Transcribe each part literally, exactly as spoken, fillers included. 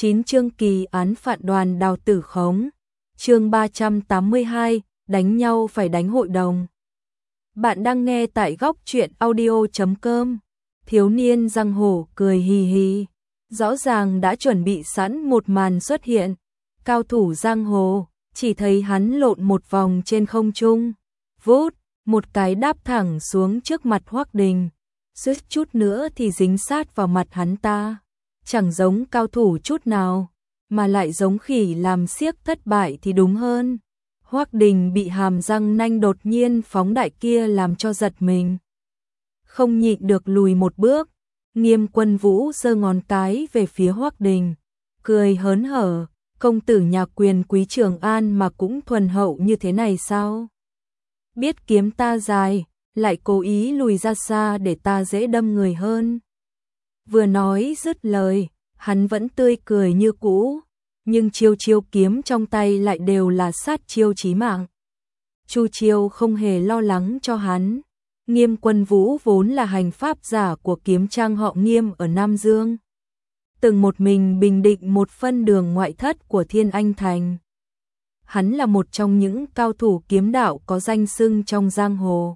chín chương kỳ án phạt đoàn Đào Tử Khống. Chương ba trăm tám mươi hai, đánh nhau phải đánh hội đồng. Bạn đang nghe tại góc truyện audio chấm com. Thiếu niên giang hồ cười hì hì, rõ ràng đã chuẩn bị sẵn một màn xuất hiện. Cao thủ giang hồ, chỉ thấy hắn lộn một vòng trên không trung, vút, một cái đáp thẳng xuống trước mặt Hoắc Đình, suýt chút nữa thì dính sát vào mặt hắn ta. Chẳng giống cao thủ chút nào, mà lại giống khỉ làm xiếc thất bại thì đúng hơn. Hoắc Đình bị hàm răng nanh đột nhiên phóng đại kia làm cho giật mình, không nhịn được lùi một bước. Nghiêm Quân Vũ giơ ngón cái về phía Hoắc Đình, cười hớn hở, công tử nhà quyền quý Trường An mà cũng thuần hậu như thế này sao? Biết kiếm ta dài, lại cố ý lùi ra xa để ta dễ đâm người hơn. Vừa nói dứt lời, hắn vẫn tươi cười như cũ, nhưng chiêu chiêu kiếm trong tay lại đều là sát chiêu chí mạng. Chu Chiêu không hề lo lắng cho hắn. Nghiêm Quân Vũ vốn là hành pháp giả của kiếm trang họ Nghiêm ở Nam Dương, từng một mình bình định một phân đường ngoại thất của Thiên Anh Thành. Hắn là một trong những cao thủ kiếm đạo có danh xưng trong giang hồ.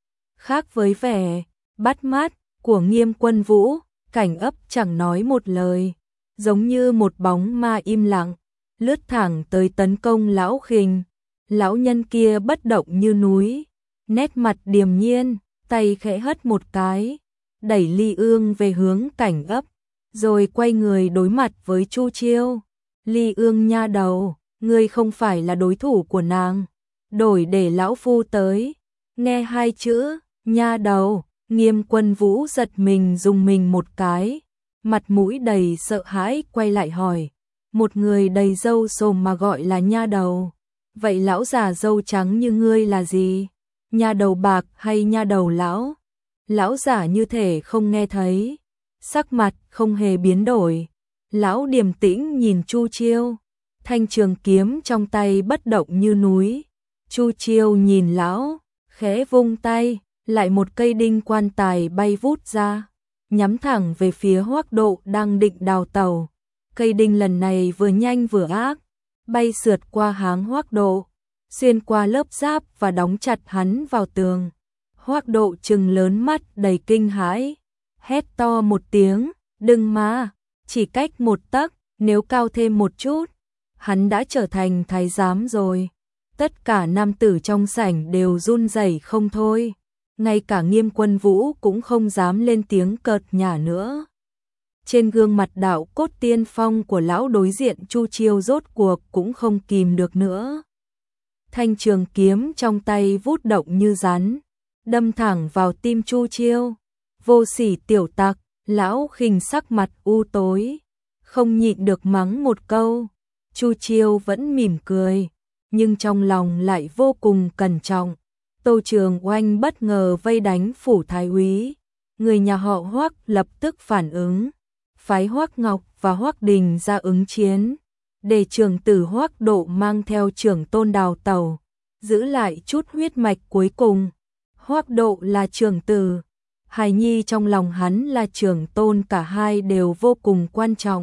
Khác với vẻ bắt mắt của Nghiêm Quân Vũ, Cảnh Ấp chẳng nói một lời, giống như một bóng ma im lặng, lướt thẳng tới tấn công lão Khình. Lão nhân kia bất động như núi, nét mặt điềm nhiên, tay khẽ hất một cái, đẩy Ly Ương về hướng Cảnh Ấp, rồi quay người đối mặt với Chu Chiêu. Ly Ương nha đầu, ngươi không phải là đối thủ của nàng, đổi để lão phu tới. Nghe hai chữ nha đầu, Nghiêm Quân Vũ giật mình dùng mình một cái, mặt mũi đầy sợ hãi quay lại hỏi, một người đầy râu xồm mà gọi là nha đầu, vậy lão già râu trắng như ngươi là gì? Nha đầu bạc hay nha đầu lão? Lão giả như thể không nghe thấy, sắc mặt không hề biến đổi. Lão điềm tĩnh nhìn Chu Chiêu, thanh trường kiếm trong tay bất động như núi. Chu Chiêu nhìn lão, khẽ vung tay, lại một cây đinh quan tài bay vút ra, nhắm thẳng về phía Hoắc Độ đang định đào tẩu. Cây đinh lần này vừa nhanh vừa ác, bay sượt qua háng Hoắc Độ, xuyên qua lớp giáp và đóng chặt hắn vào tường. Hoắc Độ trừng lớn mắt đầy kinh hãi, hét to một tiếng, đừng mà, chỉ cách một tấc, nếu cao thêm một chút, hắn đã trở thành thái giám rồi. Tất cả nam tử trong sảnh đều run rẩy không thôi, ngay cả Nghiêm Quân Vũ cũng không dám lên tiếng cợt nhả nữa. Trên gương mặt đạo cốt tiên phong của lão đối diện Chu Chiêu rốt cuộc cũng không kìm được nữa. Thanh trường kiếm trong tay vút động như rắn, đâm thẳng vào tim Chu Chiêu. Vô sỉ tiểu tặc, lão Khình sắc mặt u tối, không nhịn được mắng một câu. Chu Chiêu vẫn mỉm cười, nhưng trong lòng lại vô cùng cẩn trọng. Tô Trường Oanh bất ngờ vây đánh phủ thái úy, người nhà họ Hoắc lập tức phản ứng, phái Hoắc Ngọc và Hoắc Đình ra ứng chiến, để trưởng tử Hoắc Độ mang theo trưởng tôn đào tẩu, giữ lại chút huyết mạch cuối cùng. Hoắc Độ là trưởng tử, hài nhi trong lòng hắn là trưởng tôn, cả hai đều vô cùng quan trọng.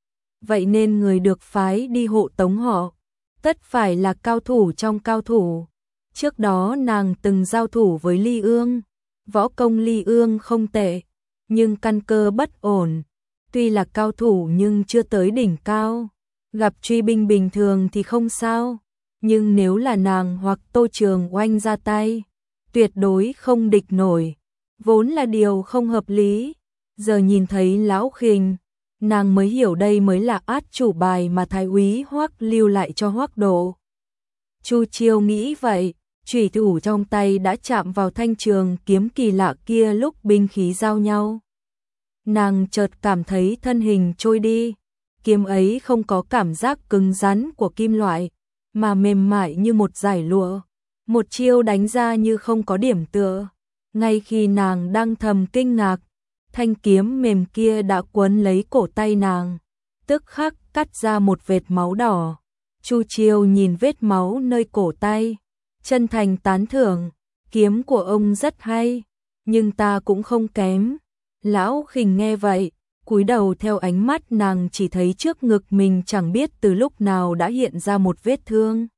Vậy nên người được phái đi hộ tống họ, tất phải là cao thủ trong cao thủ. Trước đó nàng từng giao thủ với Ly Ương, võ công Ly Ương không tệ, nhưng căn cơ bất ổn, tuy là cao thủ nhưng chưa tới đỉnh cao. Gặp truy binh bình thường thì không sao, nhưng nếu là nàng hoặc Tô Trường Oanh ra tay, tuyệt đối không địch nổi, vốn là điều không hợp lý. Giờ nhìn thấy lão Khình, nàng mới hiểu đây mới là át chủ bài mà thái úy Hoắc lưu lại cho Hoắc Độ. Chu Chiêu nghĩ vậy, chủy thủ trong tay đã chạm vào thanh trường kiếm kỳ lạ kia lúc binh khí giao nhau. Nàng chợt cảm thấy thân hình trôi đi, kiếm ấy không có cảm giác cứng rắn của kim loại, mà mềm mại như một dải lụa, một chiêu đánh ra như không có điểm tựa. Ngay khi nàng đang thầm kinh ngạc, thanh kiếm mềm kia đã quấn lấy cổ tay nàng, tức khắc cắt ra một vệt máu đỏ. Chu Chiêu nhìn vết máu nơi cổ tay, chân thành tán thưởng, kiếm của ông rất hay, nhưng ta cũng không kém. Lão Khình nghe vậy, Cúi đầu theo ánh mắt nàng chỉ thấy trước ngực mình chẳng biết từ lúc nào đã hiện ra một vết thương.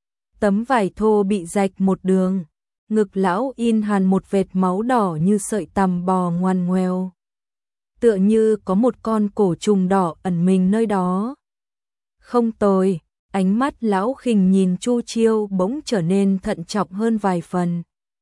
Tấm vải thô bị rạch một đường, ngực lão in hằn một vệt máu đỏ như sợi tằm bò ngoằn ngoèo. Tựa như có một con cổ trùng đỏ ẩn mình nơi đó. Không tồi, ánh mắt Lão Khình nhìn Chu Chiêu bỗng trở nên thận trọng hơn vài phần.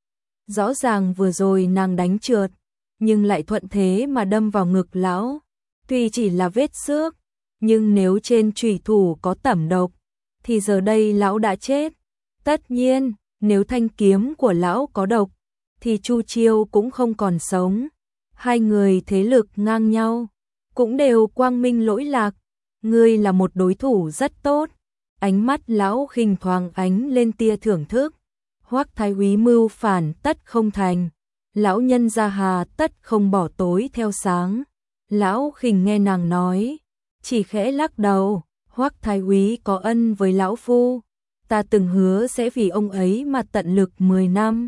Rõ ràng vừa rồi nàng đánh trượt, nhưng lại thuận thế mà đâm vào ngực lão. Tuy chỉ là vết xước, nhưng nếu trên chủy thủ có tẩm độc, thì giờ đây lão đã chết. Tất nhiên, nếu thanh kiếm của lão có độc, thì Chu Chiêu cũng không còn sống. Hai người thế lực ngang nhau, cũng đều quang minh lỗi lạc. Ngươi là một đối thủ rất tốt. Ánh mắt Lão Khình thoáng ánh lên tia thưởng thức. Hoắc Thái úy mưu phản tất không thành, lão nhân gia hà tất không bỏ tối theo sáng. Lão Khình nghe nàng nói, chỉ khẽ lắc đầu. Hoắc Thái úy có ân với lão phu, ta từng hứa sẽ vì ông ấy mà tận lực mười năm.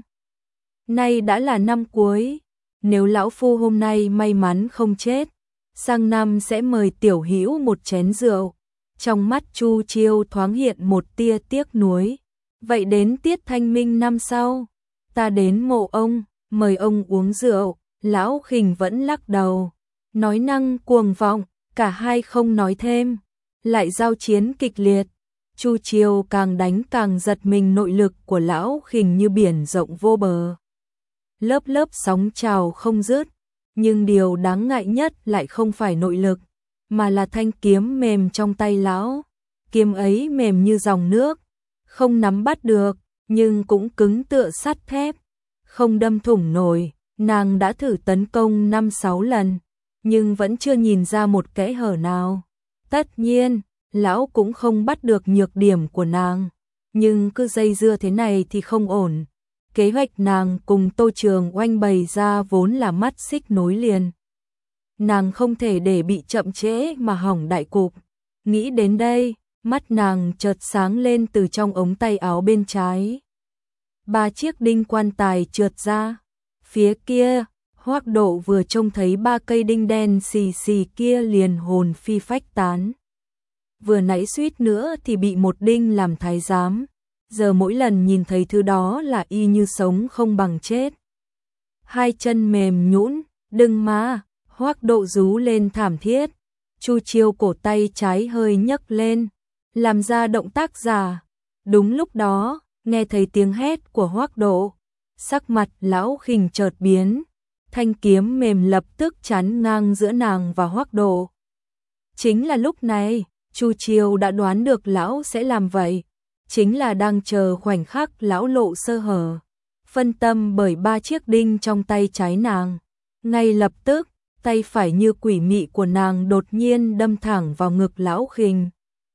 Nay đã là năm cuối, nếu lão phu hôm nay may mắn không chết, sang năm sẽ mời tiểu hữu một chén rượu. Trong mắt Chu Chiêu thoáng hiện một tia tiếc nuối. Vậy đến tiết thanh minh năm sau, ta đến mộ ông, mời ông uống rượu. Lão Khình vẫn lắc đầu, nói năng cuồng vọng, cả hai không nói thêm. Lại giao chiến kịch liệt, Chu Chiêu càng đánh càng giật mình. Nội lực của Lão Khình như biển rộng vô bờ, lớp lớp sóng trào không dứt. Nhưng điều đáng ngại nhất lại không phải nội lực, mà là thanh kiếm mềm trong tay lão. Kiếm ấy mềm như dòng nước, không nắm bắt được, nhưng cũng cứng tựa sắt thép, không đâm thủng nổi. Nàng đã thử tấn công năm sáu lần, nhưng vẫn chưa nhìn ra một kẽ hở nào. Tất nhiên, lão cũng không bắt được nhược điểm của nàng, nhưng cứ dây dưa thế này thì không ổn. Kế hoạch nàng cùng Tô Trường Oanh bày ra vốn là mắt xích nối liền. Nàng không thể để bị chậm trễ mà hỏng đại cục. Nghĩ đến đây, mắt nàng chợt sáng lên từ trong ống tay áo bên trái. Ba chiếc đinh quan tài trượt ra. Phía kia, Hoắc Độ vừa trông thấy ba cây đinh đen xì xì kia liền hồn phi phách tán. Vừa nãy suýt nữa thì bị một đinh làm thái giám. Giờ mỗi lần nhìn thấy thứ đó là y như sống không bằng chết. Hai chân mềm nhũn, đừng mà. Hoắc Độ rú lên thảm thiết. Chu Chiêu cổ tay trái hơi nhấc lên, làm ra động tác giả. Đúng lúc đó, nghe thấy tiếng hét của Hoắc Độ, sắc mặt Lão Khình chợt biến. Thanh kiếm mềm lập tức chắn ngang giữa nàng và Hoắc Độ. Chính là lúc này, Chu Chiêu đã đoán được lão sẽ làm vậy. Chính là đang chờ khoảnh khắc lão lộ sơ hở. Phân tâm bởi ba chiếc đinh trong tay trái nàng. Ngay lập tức, tay phải như quỷ mị của nàng đột nhiên đâm thẳng vào ngực Lão Khình.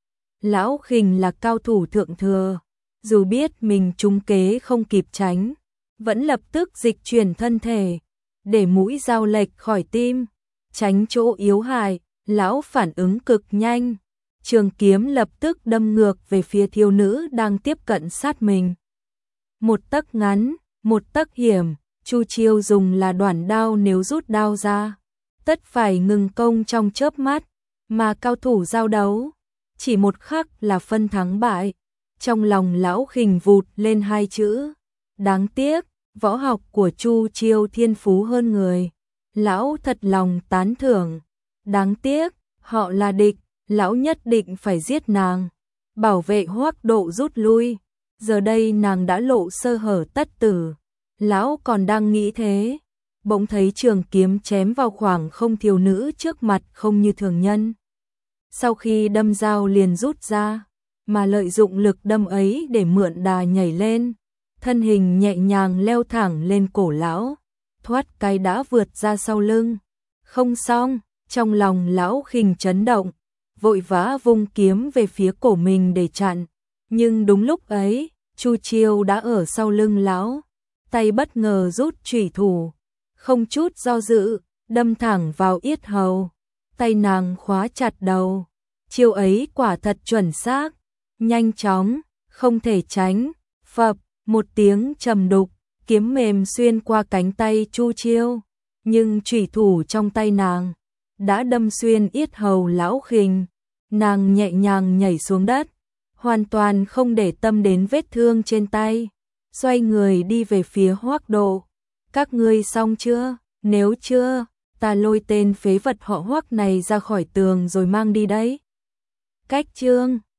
Lão Khình là cao thủ thượng thừa, dù biết mình trúng kế không kịp tránh, vẫn lập tức dịch chuyển thân thể, để mũi dao lệch khỏi tim, tránh chỗ yếu hại. Lão phản ứng cực nhanh, trường kiếm lập tức đâm ngược về phía thiếu nữ đang tiếp cận sát mình. Một tấc ngắn, một tấc hiểm. Chu Chiêu dùng là đoản đao, nếu rút đao ra, tất phải ngừng công trong chớp mắt, mà cao thủ giao đấu, chỉ một khắc là phân thắng bại. Trong lòng Lão Khình vụt lên hai chữ, đáng tiếc. Võ học của Chu Chiêu thiên phú hơn người, lão thật lòng tán thưởng. Đáng tiếc, họ là địch, lão nhất định phải giết nàng, bảo vệ Hoắc Độ rút lui. Giờ đây nàng đã lộ sơ hở tất tử. Lão còn đang nghĩ thế, bỗng thấy trường kiếm chém vào khoảng không, thiếu nữ trước mặt không như thường nhân. Sau khi đâm dao liền rút ra, mà lợi dụng lực đâm ấy để mượn đà nhảy lên, thân hình nhẹ nhàng leo thẳng lên cổ lão, thoát cái đã vượt ra sau lưng. Không xong, trong lòng Lão Khình chấn động, vội vã vung kiếm về phía cổ mình để chặn. Nhưng đúng lúc ấy, Chu Chiêu đã ở sau lưng lão, tay bất ngờ rút chủy thủ, không chút do dự, đâm thẳng vào yết hầu. Tay nàng khóa chặt đầu, chiêu ấy quả thật chuẩn xác, nhanh chóng, không thể tránh. Phập, một tiếng trầm đục, kiếm mềm xuyên qua cánh tay Chu Chiêu, nhưng chủy thủ trong tay nàng đã đâm xuyên yết hầu Lão Khình. Nàng nhẹ nhàng nhảy xuống đất, hoàn toàn không để tâm đến vết thương trên tay, xoay người đi về phía Hoắc Độ. Các ngươi xong chưa? Nếu chưa, ta lôi tên phế vật họ Hoắc này ra khỏi tường rồi mang đi đấy. Cách chương